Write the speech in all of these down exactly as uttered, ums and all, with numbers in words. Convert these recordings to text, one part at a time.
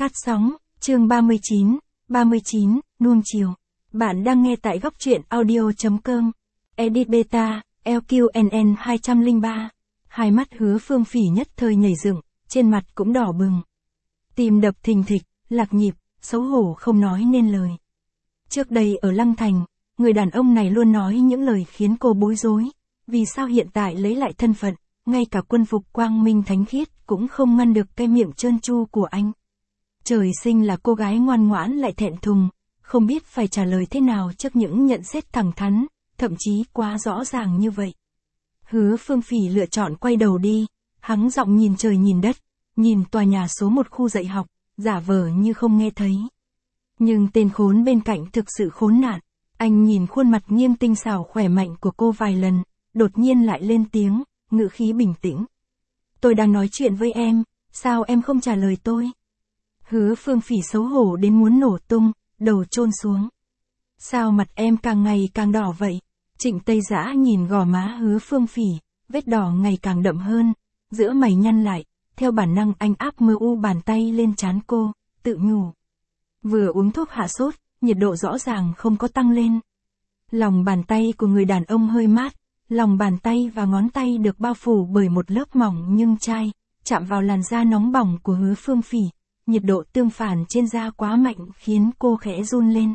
Phát sóng, chương ba mươi chín, ba mươi chín, nuông chiều. Bạn đang nghe tại góc truyện audio chấm com. Edit Beta, L Q N N hai không ba. Hai mắt Hứa Phương Phỉ nhất thời nhảy dựng, trên mặt cũng đỏ bừng. Tim đập thình thịch, lạc nhịp, xấu hổ không nói nên lời. Trước đây ở Lăng Thành, người đàn ông này luôn nói những lời khiến cô bối rối. Vì sao hiện tại lấy lại thân phận, ngay cả quân phục quang minh thánh khiết cũng không ngăn được cái miệng trơn tru của anh. Trời sinh là cô gái ngoan ngoãn lại thẹn thùng, không biết phải trả lời thế nào trước những nhận xét thẳng thắn, thậm chí quá rõ ràng như vậy. Hứa Phương Phỉ lựa chọn quay đầu đi, hắng giọng nhìn trời nhìn đất, nhìn tòa nhà số một khu dạy học, giả vờ như không nghe thấy. Nhưng tên khốn bên cạnh thực sự khốn nạn, anh nhìn khuôn mặt nghiêm tinh xảo khỏe mạnh của cô vài lần, đột nhiên lại lên tiếng, ngữ khí bình tĩnh. Tôi đang nói chuyện với em, sao em không trả lời tôi? Hứa Phương Phỉ xấu hổ đến muốn nổ tung, đầu chôn xuống. Sao mặt em càng ngày càng đỏ vậy? Trịnh Tây Dã nhìn gò má Hứa Phương Phỉ, vết đỏ ngày càng đậm hơn, giữa mày nhăn lại, theo bản năng anh áp mơ u bàn tay lên trán cô, tự nhủ. Vừa uống thuốc hạ sốt, nhiệt độ rõ ràng không có tăng lên. Lòng bàn tay của người đàn ông hơi mát, lòng bàn tay và ngón tay được bao phủ bởi một lớp mỏng nhưng chai, chạm vào làn da nóng bỏng của Hứa Phương Phỉ. Nhiệt độ tương phản trên da quá mạnh khiến cô khẽ run lên.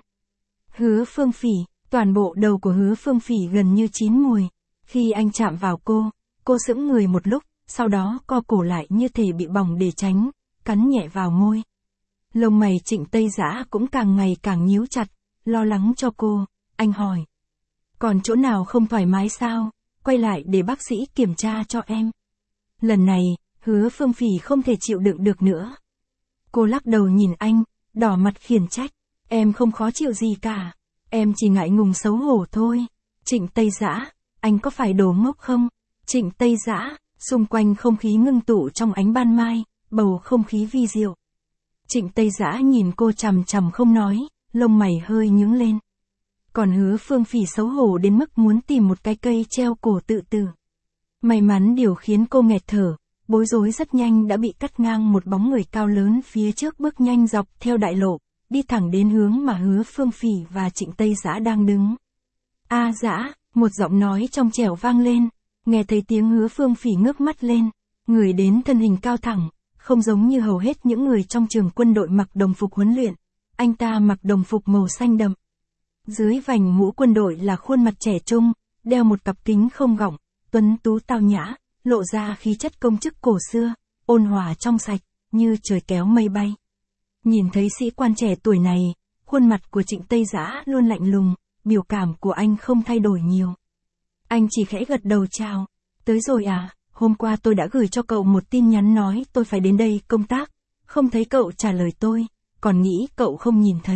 Hứa Phương Phỉ, toàn bộ đầu của Hứa Phương Phỉ gần như chín mùi. Khi anh chạm vào cô, cô sững người một lúc, sau đó co cổ lại như thể bị bỏng để tránh, cắn nhẹ vào môi. Lông mày Trịnh Tây Dã cũng càng ngày càng nhíu chặt, lo lắng cho cô, anh hỏi. Còn chỗ nào không thoải mái sao, quay lại để bác sĩ kiểm tra cho em. Lần này, Hứa Phương Phỉ không thể chịu đựng được nữa. Cô lắc đầu nhìn anh, đỏ mặt khiển trách, em không khó chịu gì cả, em chỉ ngại ngùng xấu hổ thôi. Trịnh Tây Dã, anh có phải đồ ngốc không? Trịnh Tây Dã, xung quanh không khí ngưng tụ trong ánh ban mai, bầu không khí vi diệu. Trịnh Tây Dã nhìn cô chằm chằm không nói, lông mày hơi nhướng lên. Còn Hứa Phương Phỉ xấu hổ đến mức muốn tìm một cái cây treo cổ tự tử. May mắn điều khiến cô nghẹt thở. Bối rối rất nhanh đã bị cắt ngang một bóng người cao lớn phía trước bước nhanh dọc theo đại lộ, đi thẳng đến hướng mà Hứa Phương Phỉ và Trịnh Tây Dã đang đứng. A Dã, một giọng nói trong trẻo vang lên, nghe thấy tiếng Hứa Phương Phỉ ngước mắt lên, người đến thân hình cao thẳng, không giống như hầu hết những người trong trường quân đội mặc đồng phục huấn luyện, anh ta mặc đồng phục màu xanh đậm. Dưới vành mũ quân đội là khuôn mặt trẻ trung, đeo một cặp kính không gọng, tuấn tú tao nhã. Lộ ra khí chất công chức cổ xưa, ôn hòa trong sạch, như trời kéo mây bay. Nhìn thấy sĩ quan trẻ tuổi này, khuôn mặt của Trịnh Tây Dã luôn lạnh lùng, biểu cảm của anh không thay đổi nhiều. Anh chỉ khẽ gật đầu chào, tới rồi à, hôm qua tôi đã gửi cho cậu một tin nhắn nói tôi phải đến đây công tác, không thấy cậu trả lời tôi, còn nghĩ cậu không nhìn thấy.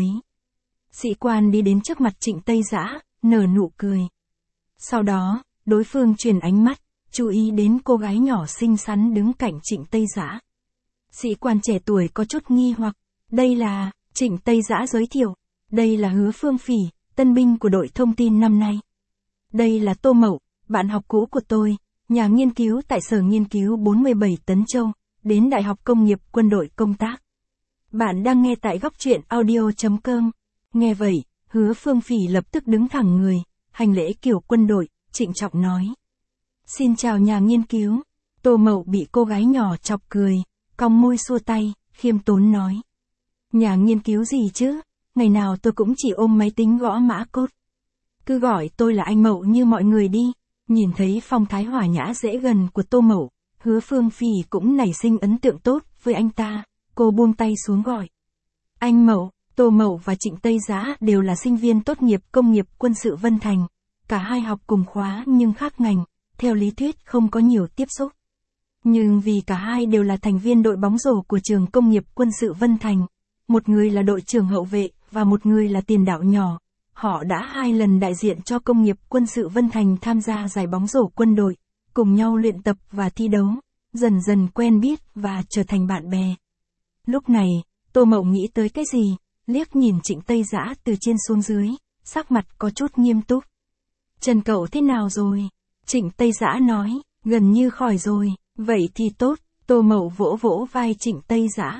Sĩ quan đi đến trước mặt Trịnh Tây Dã, nở nụ cười. Sau đó, đối phương chuyển ánh mắt, chú ý đến cô gái nhỏ xinh xắn đứng cạnh Trịnh Tây Dã. Sĩ quan trẻ tuổi có chút nghi hoặc, đây là, Trịnh Tây Dã giới thiệu, đây là Hứa Phương Phỉ, tân binh của đội thông tin năm nay. Đây là Tô Mậu, bạn học cũ của tôi, nhà nghiên cứu tại Sở Nghiên cứu bốn mươi bảy Tấn Châu, đến Đại học Công nghiệp Quân đội công tác. Bạn đang nghe tại góc truyện audio chấm com. Nghe vậy, Hứa Phương Phỉ lập tức đứng thẳng người, hành lễ kiểu quân đội, trịnh trọng nói. Xin chào nhà nghiên cứu. Tô Mậu bị cô gái nhỏ chọc cười, cong môi xua tay, khiêm tốn nói. Nhà nghiên cứu gì chứ, ngày nào tôi cũng chỉ ôm máy tính gõ mã code. Cứ gọi tôi là anh Mậu như mọi người đi. Nhìn thấy phong thái hòa nhã dễ gần của Tô Mậu, Hứa Phương Phỉ cũng nảy sinh ấn tượng tốt với anh ta, cô buông tay xuống gọi. Anh Mậu, Tô Mậu và Trịnh Tây Dã đều là sinh viên tốt nghiệp công nghiệp quân sự Vân Thành, cả hai học cùng khóa nhưng khác ngành. Theo lý thuyết không có nhiều tiếp xúc. Nhưng vì cả hai đều là thành viên đội bóng rổ của trường công nghiệp quân sự Vân Thành, một người là đội trưởng hậu vệ và một người là tiền đạo nhỏ, họ đã hai lần đại diện cho công nghiệp quân sự Vân Thành tham gia giải bóng rổ quân đội, cùng nhau luyện tập và thi đấu, dần dần quen biết và trở thành bạn bè. Lúc này, Tô Mậu nghĩ tới cái gì, liếc nhìn Trịnh Tây Dã từ trên xuống dưới, sắc mặt có chút nghiêm túc. Chân cậu thế nào rồi? Trịnh Tây Dã nói, gần như khỏi rồi, vậy thì tốt. Tô Mậu vỗ vỗ vai Trịnh Tây Dã.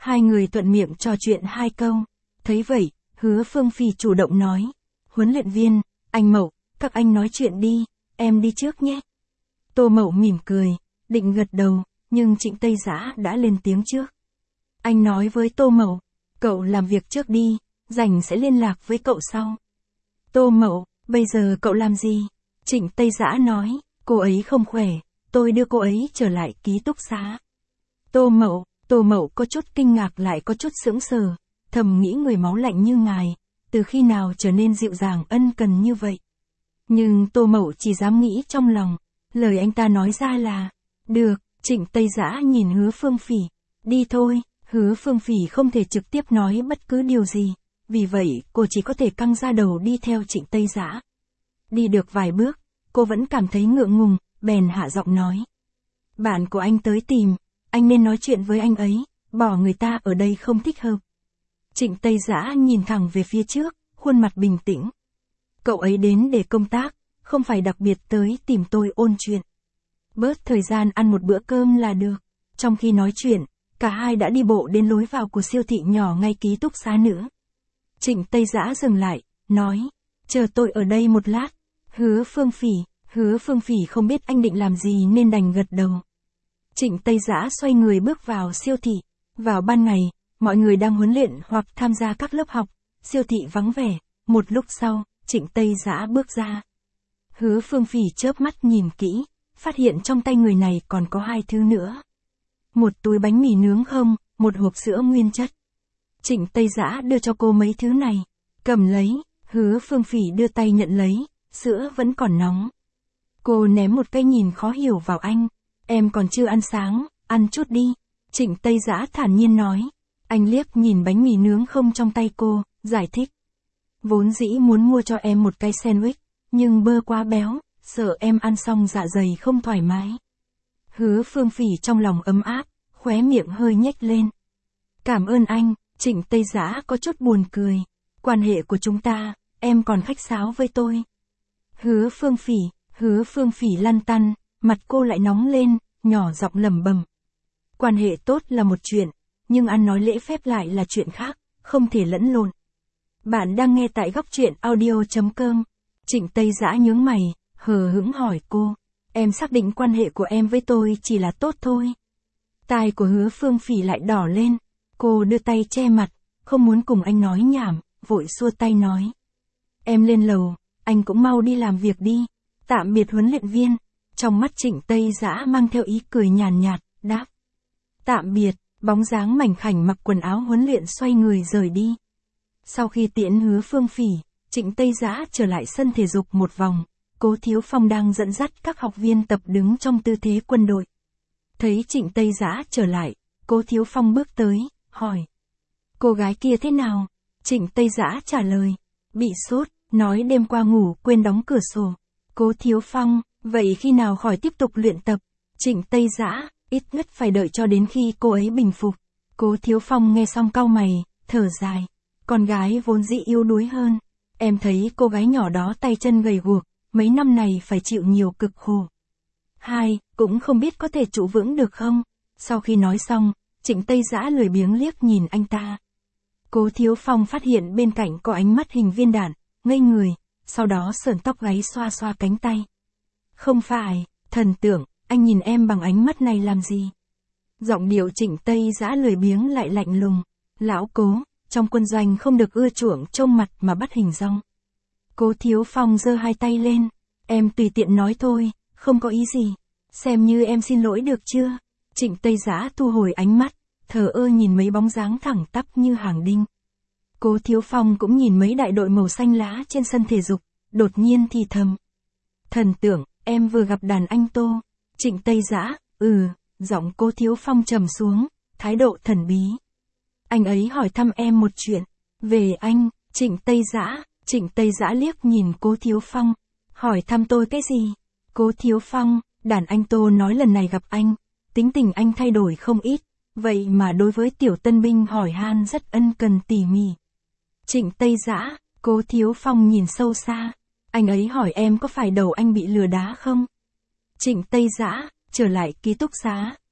Hai người thuận miệng trò chuyện hai câu. Thấy vậy, Hứa Phương Phỉ chủ động nói. Huấn luyện viên, anh Mậu, các anh nói chuyện đi, em đi trước nhé. Tô Mậu mỉm cười, định gật đầu, nhưng Trịnh Tây Giã đã lên tiếng trước. Anh nói với Tô Mậu, cậu làm việc trước đi, rảnh sẽ liên lạc với cậu sau. Tô Mậu, bây giờ cậu làm gì? Trịnh Tây Giã nói, cô ấy không khỏe, tôi đưa cô ấy trở lại ký túc xá. Tô Mậu, Tô Mậu có chút kinh ngạc lại có chút sững sờ, thầm nghĩ người máu lạnh như ngài, từ khi nào trở nên dịu dàng ân cần như vậy. Nhưng Tô Mậu chỉ dám nghĩ trong lòng, lời anh ta nói ra là, được. Trịnh Tây Giã nhìn Hứa Phương Phỉ, đi thôi. Hứa Phương Phỉ không thể trực tiếp nói bất cứ điều gì, vì vậy cô chỉ có thể căng ra đầu đi theo Trịnh Tây Giã. Đi được vài bước, cô vẫn cảm thấy ngượng ngùng, bèn hạ giọng nói. Bạn của anh tới tìm, anh nên nói chuyện với anh ấy, bỏ người ta ở đây không thích hợp. Trịnh Tây Giã nhìn thẳng về phía trước, khuôn mặt bình tĩnh. Cậu ấy đến để công tác, không phải đặc biệt tới tìm tôi ôn chuyện. Bớt thời gian ăn một bữa cơm là được. Trong khi nói chuyện, cả hai đã đi bộ đến lối vào của siêu thị nhỏ ngay ký túc xá nữa. Trịnh Tây Giã dừng lại, nói, chờ tôi ở đây một lát. Hứa Phương Phỉ, Hứa Phương Phỉ không biết anh định làm gì nên đành gật đầu. Trịnh Tây Giã xoay người bước vào siêu thị. Vào ban ngày, mọi người đang huấn luyện hoặc tham gia các lớp học, siêu thị vắng vẻ. Một lúc sau, Trịnh Tây Giã bước ra. Hứa Phương Phỉ chớp mắt nhìn kỹ, phát hiện trong tay người này còn có hai thứ nữa. Một túi bánh mì nướng không, một hộp sữa nguyên chất. Trịnh Tây Giã đưa cho cô mấy thứ này. Cầm lấy, Hứa Phương Phỉ đưa tay nhận lấy, sữa vẫn còn nóng. Cô ném một cái nhìn khó hiểu vào anh. Em còn chưa ăn sáng, ăn chút đi. Trịnh Tây Giã thản nhiên nói. Anh liếc nhìn bánh mì nướng không trong tay cô, giải thích. Vốn dĩ muốn mua cho em một cái sandwich, nhưng bơ quá béo, sợ em ăn xong dạ dày không thoải mái. Hứa Phương Phỉ trong lòng ấm áp, khóe miệng hơi nhếch lên. Cảm ơn anh. Trịnh Tây Giã có chút buồn cười. Quan hệ của chúng ta, em còn khách sáo với tôi. Hứa Phương Phỉ, Hứa Phương Phỉ lăn tăn, mặt cô lại nóng lên, nhỏ giọng lẩm bẩm. Quan hệ tốt là một chuyện, nhưng ăn nói lễ phép lại là chuyện khác, không thể lẫn lộn. Bạn đang nghe tại góc truyện audio chấm com. Trịnh Tây Giã nhướng mày, hờ hững hỏi cô. Em xác định quan hệ của em với tôi chỉ là tốt thôi. Tai của Hứa Phương Phỉ lại đỏ lên. Cô đưa tay che mặt, không muốn cùng anh nói nhảm, vội xua tay nói. Em lên lầu, anh cũng mau đi làm việc đi. Tạm biệt huấn luyện viên. Trong mắt Trịnh Tây Giã mang theo ý cười nhàn nhạt, đáp. Tạm biệt. Bóng dáng mảnh khảnh mặc quần áo huấn luyện xoay người rời đi. Sau khi tiễn Hứa Phương Phỉ, Trịnh Tây Giã trở lại sân thể dục một vòng. Cố Thiếu Phong đang dẫn dắt các học viên tập đứng trong tư thế quân đội. Thấy Trịnh Tây Giã trở lại, Cố Thiếu Phong bước tới, hỏi. Cô gái kia thế nào? Trịnh Tây Giã trả lời. Bị sốt, nói đêm qua ngủ quên đóng cửa sổ. Cố Thiếu Phong, vậy khi nào khỏi tiếp tục luyện tập? Trịnh Tây Giã, ít nhất phải đợi cho đến khi cô ấy bình phục. Cố Thiếu Phong nghe xong cau mày, thở dài. Con gái vốn dĩ yếu đuối hơn. Em thấy cô gái nhỏ đó tay chân gầy guộc, mấy năm này phải chịu nhiều cực khổ. Hai, cũng không biết có thể trụ vững được không? Sau khi nói xong, Trịnh Tây Giã lười biếng liếc nhìn anh ta. Cố Thiếu Phong phát hiện bên cạnh có ánh mắt hình viên đạn, ngây người, sau đó sởn tóc gáy xoa xoa cánh tay. Không phải, thần tượng, anh nhìn em bằng ánh mắt này làm gì? Giọng điệu Trịnh Tây Giã lười biếng lại lạnh lùng. Lão Cố, trong quân doanh không được ưa chuộng trông mặt mà bắt hình dong. Cố Thiếu Phong giơ hai tay lên. Em tùy tiện nói thôi, không có ý gì. Xem như em xin lỗi được chưa? Trịnh Tây Giã thu hồi ánh mắt, thờ ơ nhìn mấy bóng dáng thẳng tắp như hàng đinh. Cố Thiếu Phong cũng nhìn mấy đại đội màu xanh lá trên sân thể dục, đột nhiên thì thầm. Thần tượng, em vừa gặp đàn anh Tô. Trịnh Tây Giã, ừ, giọng Cố Thiếu Phong trầm xuống, thái độ thần bí. Anh ấy hỏi thăm em một chuyện. Về anh, Trịnh Tây Giã, Trịnh Tây Giã liếc nhìn Cố Thiếu Phong. Hỏi thăm tôi cái gì? Cố Thiếu Phong, đàn anh Tô nói lần này gặp anh, tính tình anh thay đổi không ít, vậy mà đối với tiểu tân binh hỏi han rất ân cần tỉ mỉ. Trịnh Tây Giã, Cố Thiếu Phong nhìn sâu xa. Anh ấy hỏi em có phải đầu anh bị lừa đá không? Trịnh Tây Giã, trở lại ký túc xá,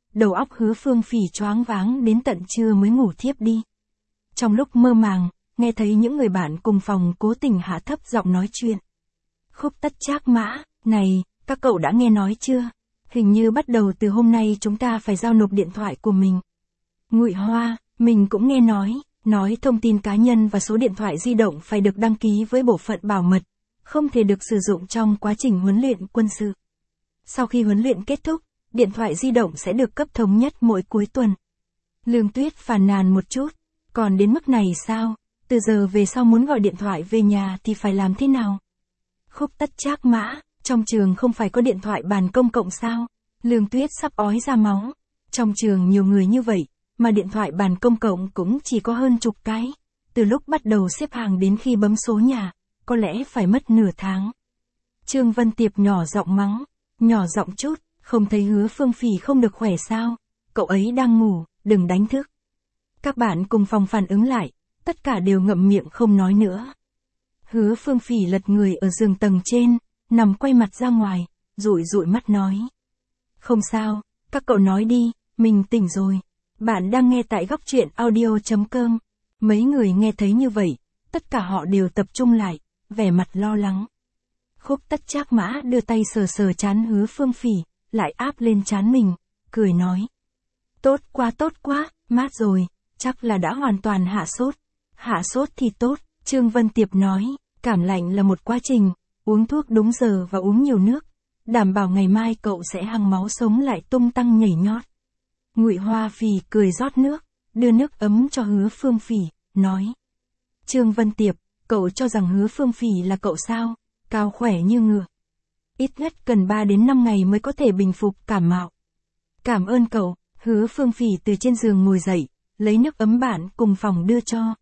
đầu óc Hứa Phương Phỉ choáng váng đến tận trưa mới ngủ thiếp đi. Trong lúc mơ màng, nghe thấy những người bạn cùng phòng cố tình hạ thấp giọng nói chuyện. Khúc Tất Trác Mã, này, các cậu đã nghe nói chưa? Hình như bắt đầu từ hôm nay chúng ta phải giao nộp điện thoại của mình. Ngụy Hoa, mình cũng nghe nói, nói thông tin cá nhân và số điện thoại di động phải được đăng ký với bộ phận bảo mật, không thể được sử dụng trong quá trình huấn luyện quân sự. Sau khi huấn luyện kết thúc, điện thoại di động sẽ được cấp thống nhất mỗi cuối tuần. Lương Tuyết phàn nàn một chút, còn đến mức này sao? Từ giờ về sau muốn gọi điện thoại về nhà thì phải làm thế nào? Khúc Tất Trác Mã, trong trường không phải có điện thoại bàn công cộng sao? Lương Tuyết sắp ói ra máu. Trong trường nhiều người như vậy, mà điện thoại bàn công cộng cũng chỉ có hơn chục cái. Từ lúc bắt đầu xếp hàng đến khi bấm số nhà, có lẽ phải mất nửa tháng. Trương Vân Tiệp nhỏ giọng mắng, nhỏ giọng chút, không thấy Hứa Phương Phỉ không được khỏe sao? Cậu ấy đang ngủ, đừng đánh thức. Các bạn cùng phòng phản ứng lại, tất cả đều ngậm miệng không nói nữa. Hứa Phương Phỉ lật người ở giường tầng trên, nằm quay mặt ra ngoài, dụi dụi mắt nói. Không sao, các cậu nói đi, mình tỉnh rồi. Bạn đang nghe tại góc truyện audio.com. Mấy người nghe thấy như vậy, tất cả họ đều tập trung lại, vẻ mặt lo lắng. Khúc Tất Trác Mã đưa tay sờ sờ trán Hứa Phương Phỉ, lại áp lên trán mình, cười nói. Tốt quá tốt quá, mát rồi, chắc là đã hoàn toàn hạ sốt. Hạ sốt thì tốt, Trương Vân Tiệp nói, cảm lạnh là một quá trình, uống thuốc đúng giờ và uống nhiều nước, đảm bảo ngày mai cậu sẽ hăng máu sống lại tung tăng nhảy nhót. Ngụy Hoa Phỉ cười rót nước, đưa nước ấm cho Hứa Phương Phỉ, nói. Trương Vân Tiệp, cậu cho rằng Hứa Phương Phỉ là cậu sao, cao khỏe như ngựa. Ít nhất cần ba đến năm ngày mới có thể bình phục cảm mạo. Cảm ơn cậu, Hứa Phương Phỉ từ trên giường ngồi dậy, lấy nước ấm bạn cùng phòng đưa cho.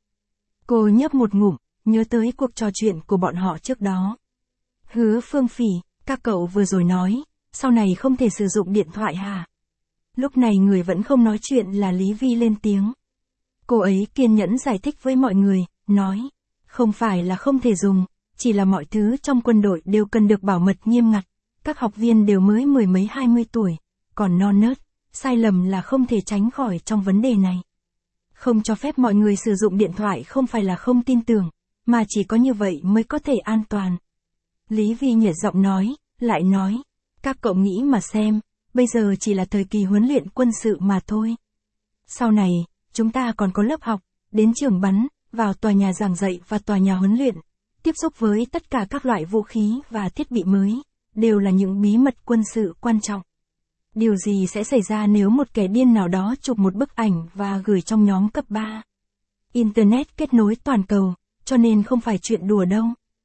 Cô nhấp một ngụm, nhớ tới cuộc trò chuyện của bọn họ trước đó. Hứa Phương Phỉ, các cậu vừa rồi nói, sau này không thể sử dụng điện thoại hả? Lúc này người vẫn không nói chuyện là Lý Vi lên tiếng. Cô ấy kiên nhẫn giải thích với mọi người, nói, không phải là không thể dùng, chỉ là mọi thứ trong quân đội đều cần được bảo mật nghiêm ngặt, các học viên đều mới mười mấy hai mươi tuổi, còn non nớt, sai lầm là không thể tránh khỏi trong vấn đề này. Không cho phép mọi người sử dụng điện thoại không phải là không tin tưởng, mà chỉ có như vậy mới có thể an toàn. Lý Vi nhẹ giọng nói, lại nói, các cậu nghĩ mà xem, bây giờ chỉ là thời kỳ huấn luyện quân sự mà thôi. Sau này, chúng ta còn có lớp học, đến trường bắn, vào tòa nhà giảng dạy và tòa nhà huấn luyện, tiếp xúc với tất cả các loại vũ khí và thiết bị mới, đều là những bí mật quân sự quan trọng. Điều gì sẽ xảy ra nếu một kẻ điên nào đó chụp một bức ảnh và gửi trong nhóm cấp ba? Internet kết nối toàn cầu, cho nên không phải chuyện đùa đâu.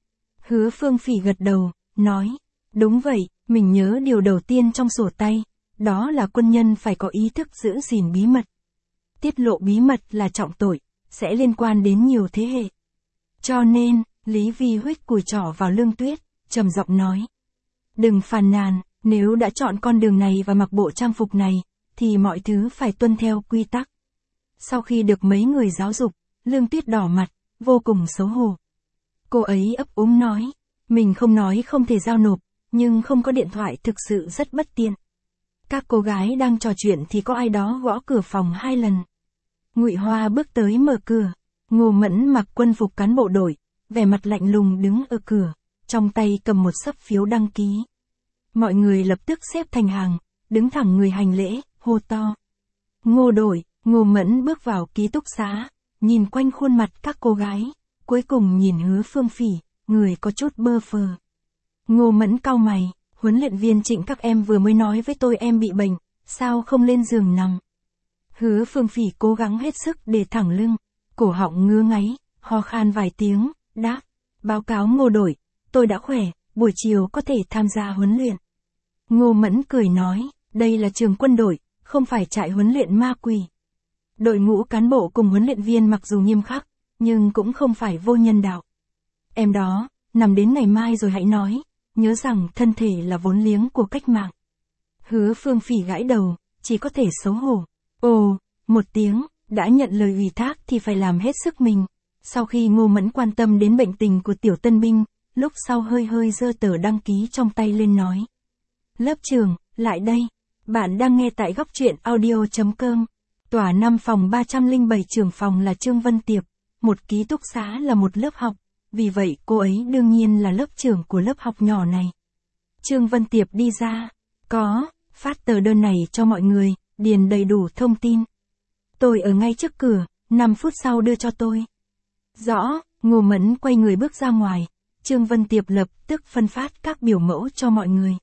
Hứa Phương Phỉ gật đầu, nói, đúng vậy, mình nhớ điều đầu tiên trong sổ tay, đó là quân nhân phải có ý thức giữ gìn bí mật. Tiết lộ bí mật là trọng tội, sẽ liên quan đến nhiều thế hệ. Cho nên, Lý Vi huých cùi trỏ vào Lương Tuyết, trầm giọng nói. Đừng phàn nàn, nếu đã chọn con đường này và mặc bộ trang phục này, thì mọi thứ phải tuân theo quy tắc. Sau khi được mấy người giáo dục, Lương Tuyết đỏ mặt, vô cùng xấu hổ. Cô ấy ấp úng nói, mình không nói không thể giao nộp, nhưng không có điện thoại thực sự rất bất tiện. Các cô gái đang trò chuyện thì có ai đó gõ cửa phòng hai lần. Ngụy Hoa bước tới mở cửa, Ngô Mẫn mặc quân phục cán bộ đội, vẻ mặt lạnh lùng đứng ở cửa, trong tay cầm một xấp phiếu đăng ký. Mọi người lập tức xếp thành hàng, đứng thẳng người hành lễ, hô to. Ngô đội, Ngô Mẫn bước vào ký túc xá, nhìn quanh khuôn mặt các cô gái, cuối cùng nhìn Hứa Phương Phỉ, người có chút bơ phờ. Ngô Mẫn cau mày, huấn luyện viên Trịnh các em vừa mới nói với tôi em bị bệnh, sao không lên giường nằm? Hứa Phương Phỉ cố gắng hết sức để thẳng lưng, cổ họng ngứa ngáy, ho khan vài tiếng, đáp, báo cáo Ngô đội, tôi đã khỏe, buổi chiều có thể tham gia huấn luyện. Ngô Mẫn cười nói, đây là trường quân đội, không phải trại huấn luyện ma quỷ. Đội ngũ cán bộ cùng huấn luyện viên mặc dù nghiêm khắc, nhưng cũng không phải vô nhân đạo. Em đó, nằm đến ngày mai rồi hãy nói, nhớ rằng thân thể là vốn liếng của cách mạng. Hứa Phương Phỉ gãi đầu, chỉ có thể xấu hổ. Ồ, một tiếng, đã nhận lời ủy thác thì phải làm hết sức mình. Sau khi Ngô Mẫn quan tâm đến bệnh tình của tiểu tân binh, lúc sau hơi hơi giơ tờ đăng ký trong tay lên nói. Lớp trưởng, lại đây. Bạn đang nghe tại góc truyện audio.com. Tòa năm phòng ba không bảy, trưởng phòng là Trương Vân Tiệp, một ký túc xá là một lớp học, vì vậy cô ấy đương nhiên là lớp trưởng của lớp học nhỏ này. Trương Vân Tiệp đi ra, có, phát tờ đơn này cho mọi người, điền đầy đủ thông tin. Tôi ở ngay trước cửa, năm phút sau đưa cho tôi. Rõ, Ngô Mẫn quay người bước ra ngoài, Trương Vân Tiệp lập tức phân phát các biểu mẫu cho mọi người.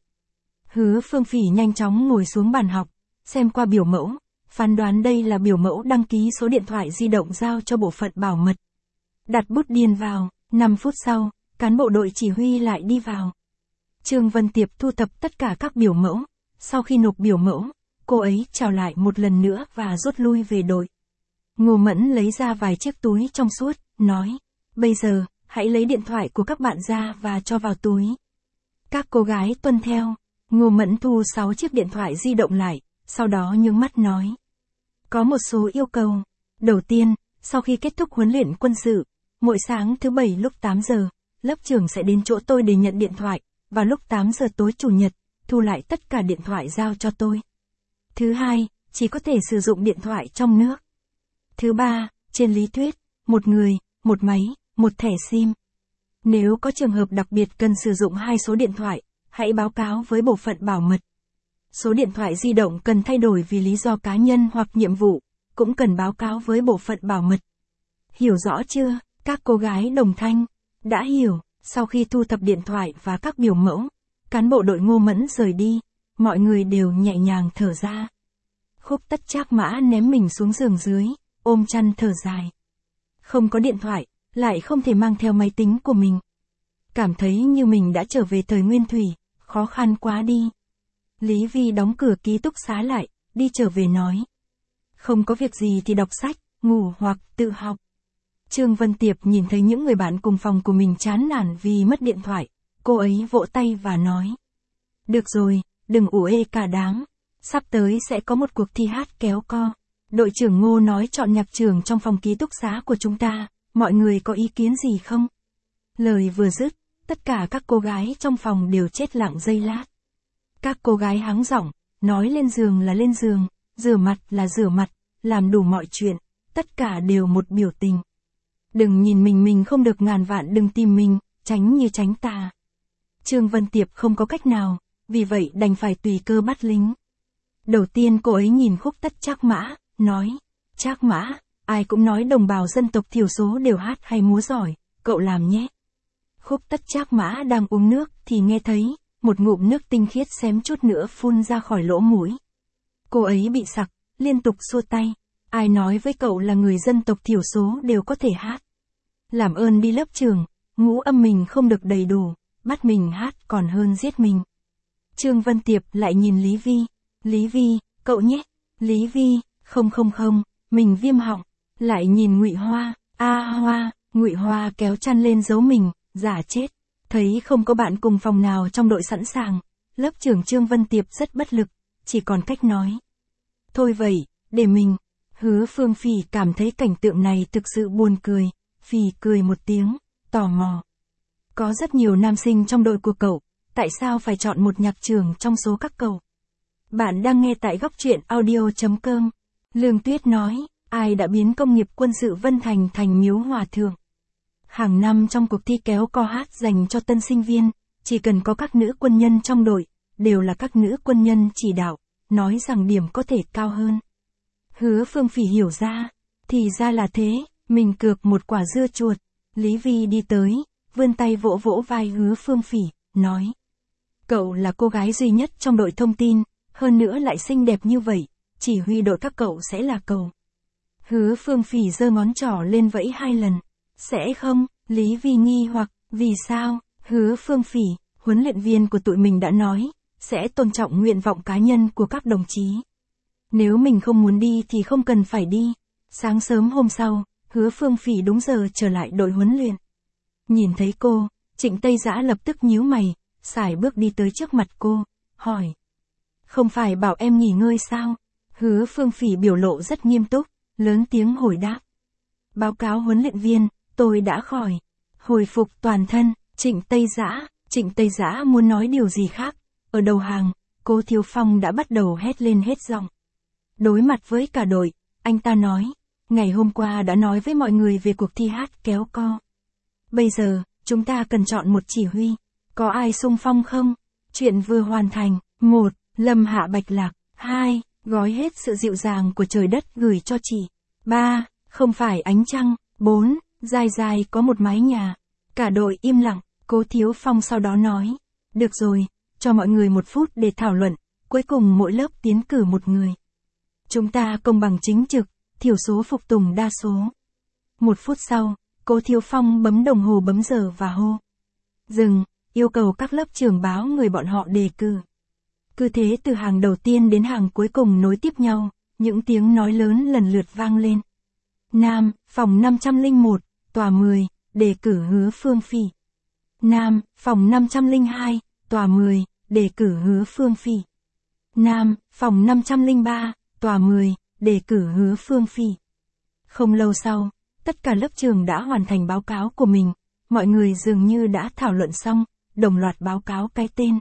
Hứa Phương Phỉ nhanh chóng ngồi xuống bàn học, xem qua biểu mẫu, phán đoán đây là biểu mẫu đăng ký số điện thoại di động giao cho bộ phận bảo mật. Đặt bút điền vào, năm phút sau, cán bộ đội chỉ huy lại đi vào. Trương Vân Tiệp thu thập tất cả các biểu mẫu, sau khi nộp biểu mẫu, cô ấy chào lại một lần nữa và rút lui về đội. Ngô Mẫn lấy ra vài chiếc túi trong suốt, nói, bây giờ, hãy lấy điện thoại của các bạn ra và cho vào túi. Các cô gái tuân theo, Ngô Mẫn thu sáu chiếc điện thoại di động lại, sau đó nhướng mắt nói. Có một số yêu cầu. Đầu tiên, sau khi kết thúc huấn luyện quân sự, mỗi sáng thứ bảy lúc tám giờ, lớp trưởng sẽ đến chỗ tôi để nhận điện thoại, và lúc tám giờ tối chủ nhật, thu lại tất cả điện thoại giao cho tôi. Thứ hai, chỉ có thể sử dụng điện thoại trong nước. Thứ ba, trên lý thuyết, một người, một máy, một thẻ SIM. Nếu có trường hợp đặc biệt cần sử dụng hai số điện thoại, hãy báo cáo với bộ phận bảo mật. Số điện thoại di động cần thay đổi vì lý do cá nhân hoặc nhiệm vụ, cũng cần báo cáo với bộ phận bảo mật. Hiểu rõ chưa? Các cô gái đồng thanh. Đã hiểu. Sau khi thu thập điện thoại và các biểu mẫu, cán bộ đội Ngô Mẫn rời đi, mọi người đều nhẹ nhàng thở ra. Khúc Tất Trác Mã ném mình xuống giường dưới, ôm chăn thở dài. Không có điện thoại, lại không thể mang theo máy tính của mình. Cảm thấy như mình đã trở về thời nguyên thủy, khó khăn quá đi. Lý Vi đóng cửa ký túc xá lại, đi trở về nói. Không có việc gì thì đọc sách, ngủ hoặc tự học. Trương Vân Tiệp nhìn thấy những người bạn cùng phòng của mình chán nản vì mất điện thoại, cô ấy vỗ tay và nói. Được rồi, đừng ủ ê cả đáng. Sắp tới sẽ có một cuộc thi hát kéo co. Đội trưởng Ngô nói chọn nhạc trưởng trong phòng ký túc xá của chúng ta, mọi người có ý kiến gì không? Lời vừa dứt, tất cả các cô gái trong phòng đều chết lặng giây lát. Các cô gái hắng giọng, nói lên giường là lên giường, rửa mặt là rửa mặt, làm đủ mọi chuyện, tất cả đều một biểu tình. Đừng nhìn mình mình không được ngàn vạn đừng tìm mình, tránh như tránh tà. Trương Vân Tiệp không có cách nào, vì vậy đành phải tùy cơ bắt lính. Đầu tiên cô ấy nhìn Khúc Tất Trác Mã, nói, Trác Mã, ai cũng nói đồng bào dân tộc thiểu số đều hát hay múa giỏi, cậu làm nhé. Khúc Tất Trác Mã đang uống nước thì nghe thấy, một ngụm nước tinh khiết xém chút nữa phun ra khỏi lỗ mũi. Cô ấy bị sặc, liên tục xua tay, ai nói với cậu là người dân tộc thiểu số đều có thể hát. Làm ơn đi lớp trường, ngũ âm mình không được đầy đủ, bắt mình hát còn hơn giết mình. Trương Vân Tiệp lại nhìn Lý Vi, Lý Vi, cậu nhé, Lý Vi, không không không, mình viêm họng, lại nhìn Ngụy Hoa, a Hoa, Ngụy Hoa kéo chăn lên giấu mình, giả chết. Thấy không có bạn cùng phòng nào trong đội sẵn sàng, lớp trưởng Trương Vân Tiệp rất bất lực, chỉ còn cách nói. Thôi vậy, để mình. Hứa Phương Phỉ cảm thấy cảnh tượng này thực sự buồn cười, Phỉ cười một tiếng, tò mò. Có rất nhiều nam sinh trong đội của cậu, tại sao phải chọn một nhạc trưởng trong số các cậu? Bạn đang nghe tại góc truyện audio.com. Lương Tuyết nói, ai đã biến công nghiệp quân sự Vân Thành thành miếu hòa thượng? Hàng năm trong cuộc thi kéo co hát dành cho tân sinh viên, chỉ cần có các nữ quân nhân trong đội, đều là các nữ quân nhân chỉ đạo, nói rằng điểm có thể cao hơn. Hứa Phương Phỉ hiểu ra, thì ra là thế, mình cược một quả dưa chuột. Lý Vi đi tới, vươn tay vỗ vỗ vai Hứa Phương Phỉ, nói. Cậu là cô gái duy nhất trong đội thông tin, hơn nữa lại xinh đẹp như vậy, chỉ huy đội các cậu sẽ là cậu. Hứa Phương Phỉ giơ ngón trỏ lên vẫy hai lần. Sẽ không, Lý Vi nghi hoặc, vì sao? Hứa Phương Phỉ, huấn luyện viên của tụi mình đã nói, sẽ tôn trọng nguyện vọng cá nhân của các đồng chí. Nếu mình không muốn đi thì không cần phải đi. Sáng sớm hôm sau, Hứa Phương Phỉ đúng giờ trở lại đội huấn luyện. Nhìn thấy cô, Trịnh Tây Dã lập tức nhíu mày, sải bước đi tới trước mặt cô, hỏi. Không phải bảo em nghỉ ngơi sao? Hứa Phương Phỉ biểu lộ rất nghiêm túc, lớn tiếng hồi đáp. Báo cáo huấn luyện viên, tôi đã khỏi. Hồi phục toàn thân, Trịnh Tây Dã, Trịnh Tây Dã muốn nói điều gì khác. Ở đầu hàng, Cố Thiếu Phong đã bắt đầu hét lên hết giọng. Đối mặt với cả đội, anh ta nói, ngày hôm qua đã nói với mọi người về cuộc thi hát kéo co. Bây giờ, chúng ta cần chọn một chỉ huy. Có ai xung phong không? Chuyện vừa hoàn thành. một. Lâm hạ bạch lạc. hai. Gói hết sự dịu dàng của trời đất gửi cho chị. ba. Không phải ánh trăng. bốn. Dài dài có một mái nhà. Cả đội im lặng, Cố Thiếu Phong sau đó nói. Được rồi, cho mọi người một phút để thảo luận, cuối cùng mỗi lớp tiến cử một người. Chúng ta công bằng chính trực, thiểu số phục tùng đa số. Một phút sau, Cố Thiếu Phong bấm đồng hồ bấm giờ và hô. Dừng, yêu cầu các lớp trưởng báo người bọn họ đề cử. Cứ thế từ hàng đầu tiên đến hàng cuối cùng nối tiếp nhau, những tiếng nói lớn lần lượt vang lên. Nam, phòng năm trăm lẻ một, tòa mười, đề cử Hứa Phương Phỉ. Nam, phòng năm trăm lẻ hai, tòa mười, đề cử Hứa Phương Phỉ. Nam, phòng năm trăm lẻ ba, tòa mười, đề cử Hứa Phương Phỉ. Không lâu sau, tất cả lớp trường đã hoàn thành báo cáo của mình, mọi người dường như đã thảo luận xong, đồng loạt báo cáo cái tên.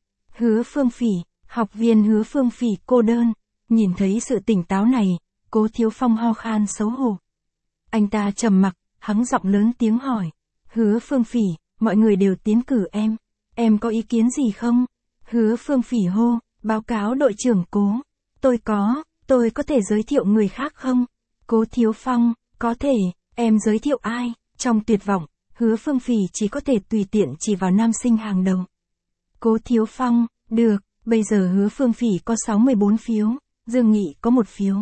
Hứa Phương Phỉ, học viên Hứa Phương Phỉ cô đơn, nhìn thấy sự tỉnh táo này, Cố Thiếu Phong ho khan xấu hổ. Anh ta trầm mặc, hắng giọng lớn tiếng hỏi. Hứa Phương Phỉ, mọi người đều tiến cử em, em có ý kiến gì không? Hứa Phương Phỉ hô, báo cáo đội trưởng Cố. Tôi có, tôi có thể giới thiệu người khác không? Cố Thiếu Phong, có thể, em giới thiệu ai? Trong tuyệt vọng, Hứa Phương Phỉ chỉ có thể tùy tiện chỉ vào nam sinh hàng đầu. Cố Thiếu Phong, được, bây giờ Hứa Phương Phỉ có sáu mươi bốn phiếu, Dương Nghị có một phiếu.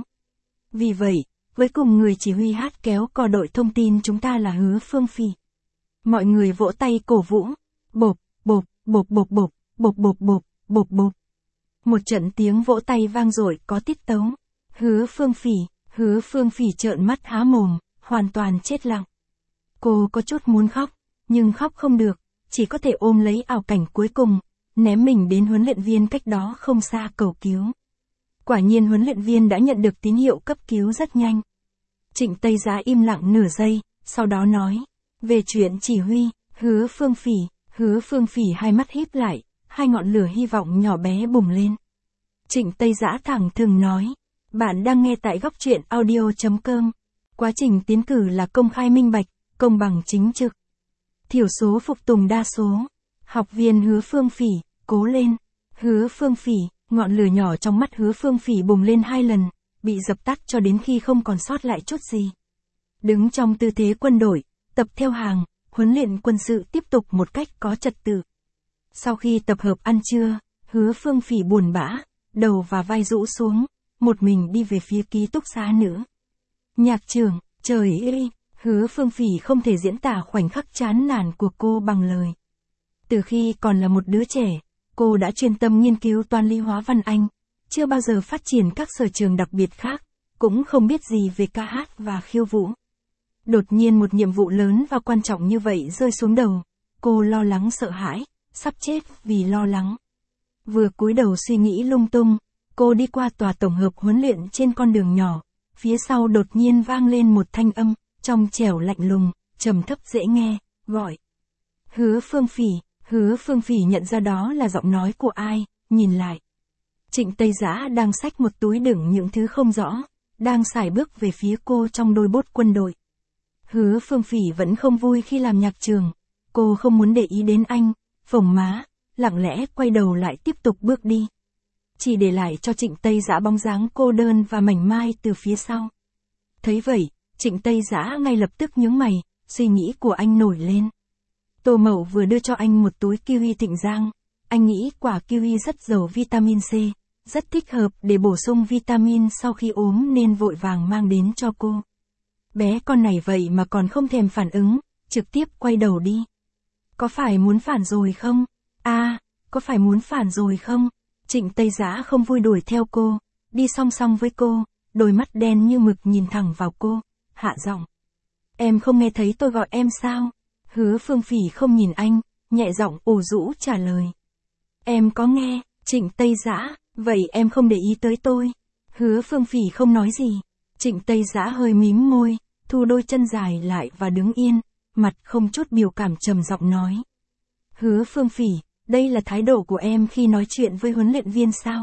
Vì vậy, với cùng người chỉ huy hát kéo co đội thông tin chúng ta là Hứa Phương Phỉ. Mọi người vỗ tay cổ vũ. Bộp, bộp, bộp bộp bộp, bộp bộp bộp, bộp bộp. Một trận tiếng vỗ tay vang dội có tiết tấu. Hứa Phương Phỉ, Hứa Phương Phỉ trợn mắt há mồm, hoàn toàn chết lặng. Cô có chút muốn khóc, nhưng khóc không được, chỉ có thể ôm lấy ảo cảnh cuối cùng, ném mình đến huấn luyện viên cách đó không xa cầu cứu. Quả nhiên huấn luyện viên đã nhận được tín hiệu cấp cứu rất nhanh. Trịnh Tây Giá im lặng nửa giây, sau đó nói. Về chuyện chỉ huy, Hứa Phương Phỉ, Hứa Phương Phỉ hai mắt híp lại, hai ngọn lửa hy vọng nhỏ bé bùng lên. Trịnh Tây Giá thẳng thừng nói. Bạn đang nghe tại góc truyện audio chấm com. Quá trình tiến cử là công khai minh bạch, công bằng chính trực. Thiểu số phục tùng đa số. Học viên Hứa Phương Phỉ, cố lên. Hứa Phương Phỉ, ngọn lửa nhỏ trong mắt Hứa Phương Phỉ bùng lên hai lần, bị dập tắt cho đến khi không còn sót lại chút gì. Đứng trong tư thế quân đội, tập theo hàng, huấn luyện quân sự tiếp tục một cách có trật tự. Sau khi tập hợp ăn trưa, Hứa Phương Phỉ buồn bã, đầu và vai rũ xuống, một mình đi về phía ký túc xá nữa. Nhạc trưởng, trời ơi, Hứa Phương Phỉ không thể diễn tả khoảnh khắc chán nản của cô bằng lời. Từ khi còn là một đứa trẻ, cô đã chuyên tâm nghiên cứu toán lý hóa văn Anh, chưa bao giờ phát triển các sở trường đặc biệt khác, cũng không biết gì về ca hát và khiêu vũ. Đột nhiên một nhiệm vụ lớn và quan trọng như vậy rơi xuống đầu, cô lo lắng sợ hãi, sắp chết vì lo lắng. Vừa cúi đầu suy nghĩ lung tung, cô đi qua tòa tổng hợp huấn luyện trên con đường nhỏ, phía sau đột nhiên vang lên một thanh âm, trong trẻo lạnh lùng, trầm thấp dễ nghe, gọi. Hứa Phương Phỉ, Hứa Phương Phỉ nhận ra đó là giọng nói của ai, nhìn lại. Trịnh Tây Giá đang xách một túi đựng những thứ không rõ, đang sải bước về phía cô trong đôi bốt quân đội. Hứa Phương Phỉ vẫn không vui khi làm nhạc trường, cô không muốn để ý đến anh, phồng má, lặng lẽ quay đầu lại tiếp tục bước đi. Chỉ để lại cho Trịnh Tây Giá bóng dáng cô đơn và mảnh mai từ phía sau. Thấy vậy, Trịnh Tây Giá ngay lập tức nhướng mày, suy nghĩ của anh nổi lên. Tô Mậu vừa đưa cho anh một túi kiwi Thịnh Giang, anh nghĩ quả kiwi rất giàu vitamin C, rất thích hợp để bổ sung vitamin sau khi ốm nên vội vàng mang đến cho cô. Bé con này vậy mà còn không thèm phản ứng, trực tiếp quay đầu đi. Có phải muốn phản rồi không? À, có phải muốn phản rồi không? Trịnh Tây Giá không vui đuổi theo cô, đi song song với cô, đôi mắt đen như mực nhìn thẳng vào cô, hạ giọng. Em không nghe thấy tôi gọi em sao? Hứa Phương Phỉ không nhìn anh, nhẹ giọng ủ rũ trả lời. Em có nghe, Trịnh Tây Giá, vậy em không để ý tới tôi. Hứa Phương Phỉ không nói gì. Trịnh Tây Giá hơi mím môi, thu đôi chân dài lại và đứng yên, mặt không chút biểu cảm trầm giọng nói. Hứa Phương Phỉ, đây là thái độ của em khi nói chuyện với huấn luyện viên sao?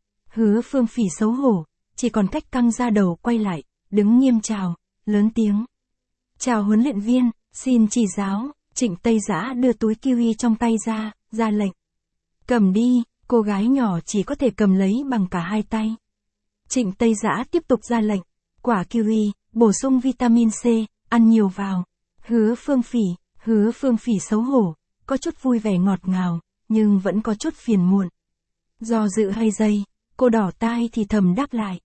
Hứa Phương Phỉ xấu hổ, chỉ còn cách căng ra đầu quay lại, đứng nghiêm chào, lớn tiếng. Chào huấn luyện viên, xin chỉ giáo. Trịnh Tây Dã đưa túi kiwi trong tay ra, ra lệnh. Cầm đi, cô gái nhỏ chỉ có thể cầm lấy bằng cả hai tay. Trịnh Tây Dã tiếp tục ra lệnh. Quả kiwi, bổ sung vitamin C, ăn nhiều vào. Hứa Phương Phỉ, Hứa Phương Phỉ xấu hổ, có chút vui vẻ ngọt ngào, nhưng vẫn có chút phiền muộn. Do dự hay giây, cô đỏ tai thì thầm đáp lại.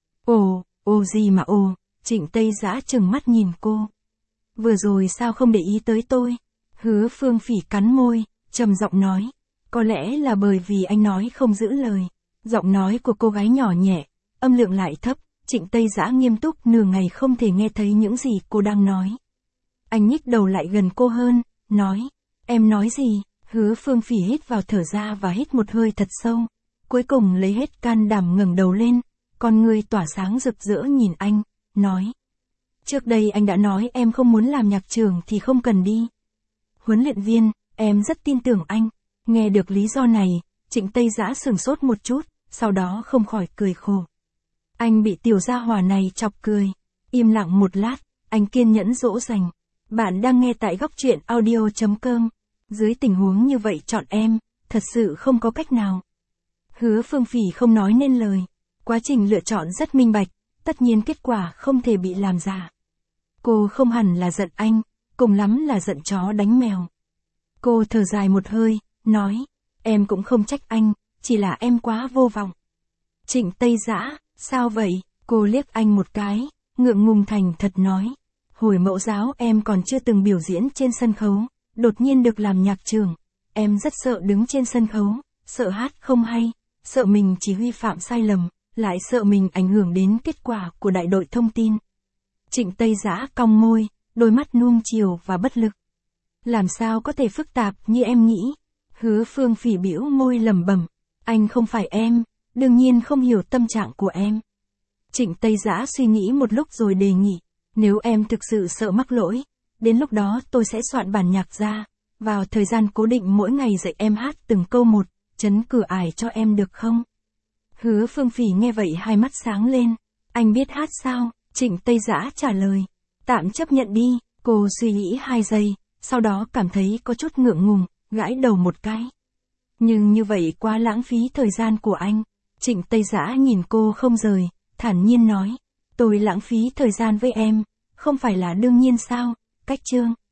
Ồ, ồ gì mà ồ, Trịnh Tây Dã trừng mắt nhìn cô. Vừa rồi sao không để ý tới tôi? Hứa Phương Phỉ cắn môi, trầm giọng nói. Có lẽ là bởi vì anh nói không giữ lời. Giọng nói của cô gái nhỏ nhẹ, âm lượng lại thấp, Trịnh Tây Dã nghiêm túc nửa ngày không thể nghe thấy những gì cô đang nói. Anh nhích đầu lại gần cô hơn, nói. Em nói gì? Hứa Phương Phỉ hít vào thở ra và hít một hơi thật sâu. Cuối cùng lấy hết can đảm ngẩng đầu lên, con người tỏa sáng rực rỡ nhìn anh, nói. Trước đây anh đã nói em không muốn làm nhạc trưởng thì không cần đi. Huấn luyện viên, em rất tin tưởng anh. Nghe được lý do này, Trịnh Tây Dã sửng sốt một chút, sau đó không khỏi cười khổ. Anh bị tiểu gia hỏa này chọc cười. Im lặng một lát, anh kiên nhẫn dỗ dành. Bạn đang nghe tại góc truyện audio chấm com. Dưới tình huống như vậy chọn em, thật sự không có cách nào. Hứa Phương Phỉ không nói nên lời. Quá trình lựa chọn rất minh bạch, tất nhiên kết quả không thể bị làm giả. Cô không hẳn là giận anh, cùng lắm là giận chó đánh mèo. Cô thở dài một hơi, nói, em cũng không trách anh, chỉ là em quá vô vọng. Trịnh Tây Dã, sao vậy? Cô liếc anh một cái, ngượng ngùng thành thật nói. Hồi mẫu giáo em còn chưa từng biểu diễn trên sân khấu, đột nhiên được làm nhạc trưởng. Em rất sợ đứng trên sân khấu, sợ hát không hay, sợ mình chỉ huy phạm sai lầm, lại sợ mình ảnh hưởng đến kết quả của đại đội thông tin. Trịnh Tây Dã cong môi, đôi mắt nuông chiều và bất lực. Làm sao có thể phức tạp như em nghĩ? Hứa Phương Phỉ bĩu môi lẩm bẩm, anh không phải em, đương nhiên không hiểu tâm trạng của em. Trịnh Tây Dã suy nghĩ một lúc rồi đề nghị, nếu em thực sự sợ mắc lỗi, đến lúc đó tôi sẽ soạn bản nhạc ra, vào thời gian cố định mỗi ngày dạy em hát từng câu một, chấn cửa ải cho em được không? Hứa Phương Phỉ nghe vậy hai mắt sáng lên, anh biết hát sao? Trịnh Tây Dã trả lời, tạm chấp nhận đi. Cô suy nghĩ hai giây, sau đó cảm thấy có chút ngượng ngùng, gãi đầu một cái. Nhưng như vậy quá lãng phí thời gian của anh. Trịnh Tây Dã nhìn cô không rời, thản nhiên nói, tôi lãng phí thời gian với em, không phải là đương nhiên sao? Cách chương.